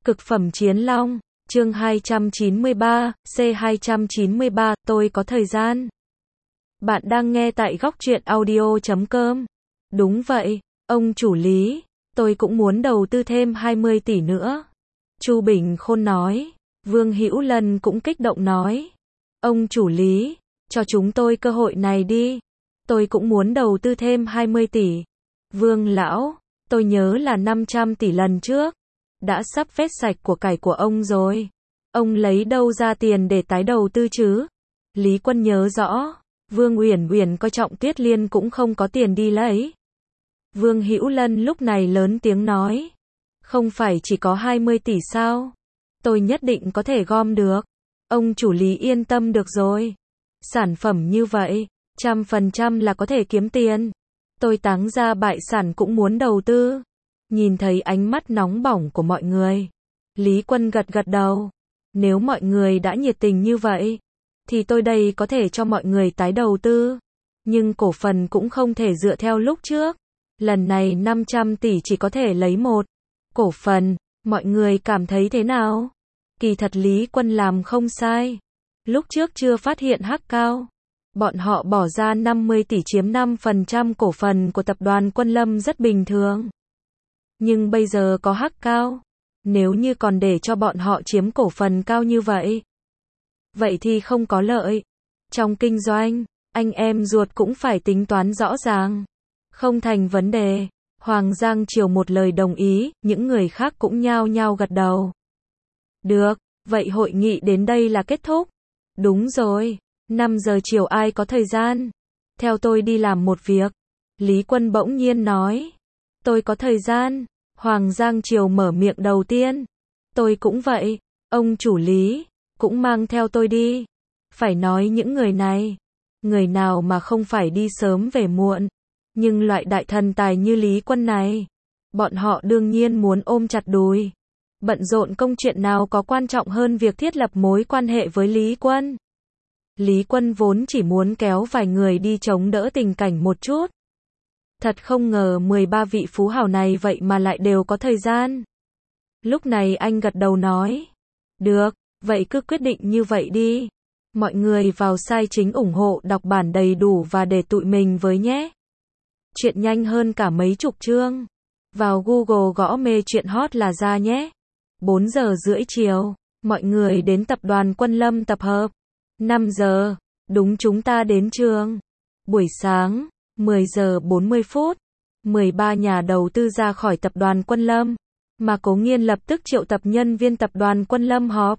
Cực phẩm chiến long, chương 293, C293, tôi có thời gian. Bạn đang nghe tại góc truyện audio.com. Đúng vậy, ông chủ Lý, tôi cũng muốn đầu tư thêm 20 tỷ nữa. Chu Bình Khôn nói. Vương Hữu Lân cũng kích động nói. Ông chủ Lý, cho chúng tôi cơ hội này đi. Tôi cũng muốn đầu tư thêm 20 tỷ. Vương lão, tôi nhớ là 500 tỷ lần trước. Đã sắp vét sạch của cải của ông rồi. Ông lấy đâu ra tiền để tái đầu tư chứ? Lý Quân nhớ rõ. Vương Uyển Uyển coi trọng Tuyết Liên cũng không có tiền đi lấy. Vương Hữu Lân lúc này lớn tiếng nói. Không phải chỉ có 20 tỷ sao? Tôi nhất định có thể gom được. Ông chủ Lý yên tâm được rồi. Sản phẩm như vậy, 100% là có thể kiếm tiền. Tôi Táng Gia Bại Sản cũng muốn đầu tư. Nhìn thấy ánh mắt nóng bỏng của mọi người, Lý Quân gật gật đầu. Nếu mọi người đã nhiệt tình như vậy, thì tôi đây có thể cho mọi người tái đầu tư. Nhưng cổ phần cũng không thể dựa theo lúc trước. Lần này 500 tỷ chỉ có thể lấy một cổ phần. Mọi người cảm thấy thế nào? Kỳ thật Lý Quân làm không sai. Lúc trước chưa phát hiện Hắc Cao, bọn họ bỏ ra 50 tỷ chiếm 5% cổ phần của tập đoàn Quân Lâm rất bình thường. Nhưng bây giờ có Hắc Cao, nếu như còn để cho bọn họ chiếm cổ phần cao như vậy thì không có lợi. Trong kinh doanh, anh em ruột cũng phải tính toán rõ ràng. Không thành vấn đề. Hoàng Giang Triều một lời đồng ý, những người khác cũng nhao nhao gật đầu. Được, vậy hội nghị đến đây là kết thúc. Đúng rồi, 5 giờ chiều ai có thời gian? Theo tôi đi làm một việc. Lý Quân bỗng nhiên nói. Tôi có thời gian. Hoàng Giang Triều mở miệng đầu tiên. Tôi cũng vậy. Ông chủ Lý, cũng mang theo tôi đi. Phải nói những người này, người nào mà không phải đi sớm về muộn. Nhưng loại đại thần tài như Lý Quân này, bọn họ đương nhiên muốn ôm chặt đùi. Bận rộn công chuyện nào có quan trọng hơn việc thiết lập mối quan hệ với Lý Quân. Lý Quân vốn chỉ muốn kéo vài người đi chống đỡ tình cảnh một chút. Thật không ngờ 13 vị phú hào này vậy mà lại đều có thời gian. Lúc này anh gật đầu nói. Được, vậy cứ quyết định như vậy đi. Mọi người vào site chính ủng hộ đọc bản đầy đủ và để tụi mình với nhé. Chuyện nhanh hơn cả mấy chục chương. Vào Google gõ mê chuyện hot là ra nhé. 4 giờ rưỡi chiều, mọi người đến tập đoàn Quân Lâm tập hợp. 5 giờ, đúng chúng ta đến trường. Buổi sáng, 10 giờ 40 phút, 13 nhà đầu tư ra khỏi tập đoàn Quân Lâm, mà Cố Nghiên lập tức triệu tập nhân viên tập đoàn Quân Lâm họp.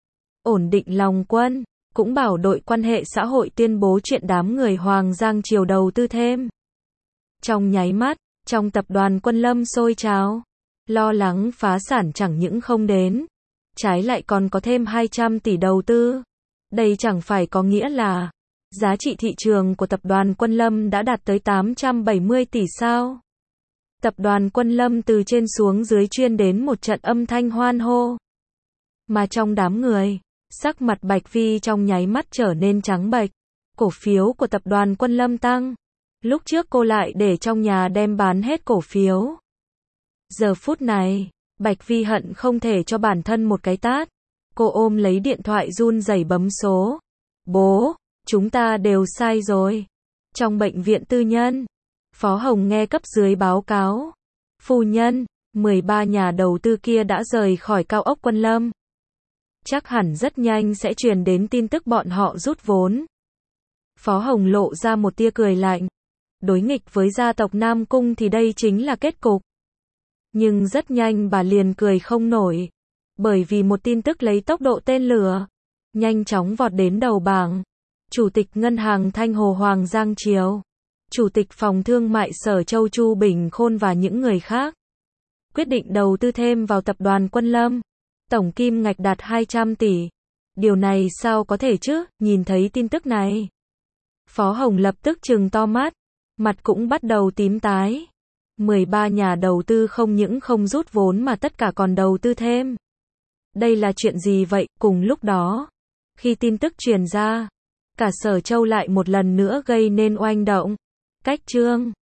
Ổn định lòng quân, cũng bảo đội quan hệ xã hội tuyên bố chuyện đám người Hoàng Giang Triều đầu tư thêm. Trong nháy mắt, trong tập đoàn Quân Lâm sôi trào. Lo lắng phá sản chẳng những không đến, trái lại còn có thêm 200 tỷ đầu tư. Đây chẳng phải có nghĩa là giá trị thị trường của tập đoàn Quân Lâm đã đạt tới 870 tỷ sao? Tập đoàn Quân Lâm từ trên xuống dưới chuyên đến một trận âm thanh hoan hô. Mà trong đám người, sắc mặt Bạch Vi trong nháy mắt trở nên trắng bệch. Cổ phiếu của tập đoàn Quân Lâm tăng. Lúc trước cô lại để trong nhà đem bán hết cổ phiếu. Giờ phút này, Bạch Vi hận không thể cho bản thân một cái tát. Cô ôm lấy điện thoại run rẩy bấm số. Bố, chúng ta đều sai rồi. Trong bệnh viện tư nhân, Phó Hồng nghe cấp dưới báo cáo. Phu nhân, 13 nhà đầu tư kia đã rời khỏi cao ốc Quân Lâm. Chắc hẳn rất nhanh sẽ truyền đến tin tức bọn họ rút vốn. Phó Hồng lộ ra một tia cười lạnh. Đối nghịch với gia tộc Nam Cung thì đây chính là kết cục. Nhưng rất nhanh bà liền cười không nổi. Bởi vì một tin tức lấy tốc độ tên lửa, nhanh chóng vọt đến đầu bảng. Chủ tịch Ngân hàng Thanh Hồ Hoàng Giang Triều, Chủ tịch Phòng Thương mại Sở Châu Chu Bình Khôn và những người khác quyết định đầu tư thêm vào tập đoàn Quân Lâm. Tổng kim ngạch đạt 200 tỷ. Điều này sao có thể chứ? Nhìn thấy tin tức này, Phó Hồng lập tức trừng to mắt, mặt cũng bắt đầu tím tái. 13 nhà đầu tư không những không rút vốn mà tất cả còn đầu tư thêm. Đây là chuyện gì vậy? Cùng lúc đó, khi tin tức truyền ra, cả Sở Châu lại một lần nữa gây nên oanh động. Cách chương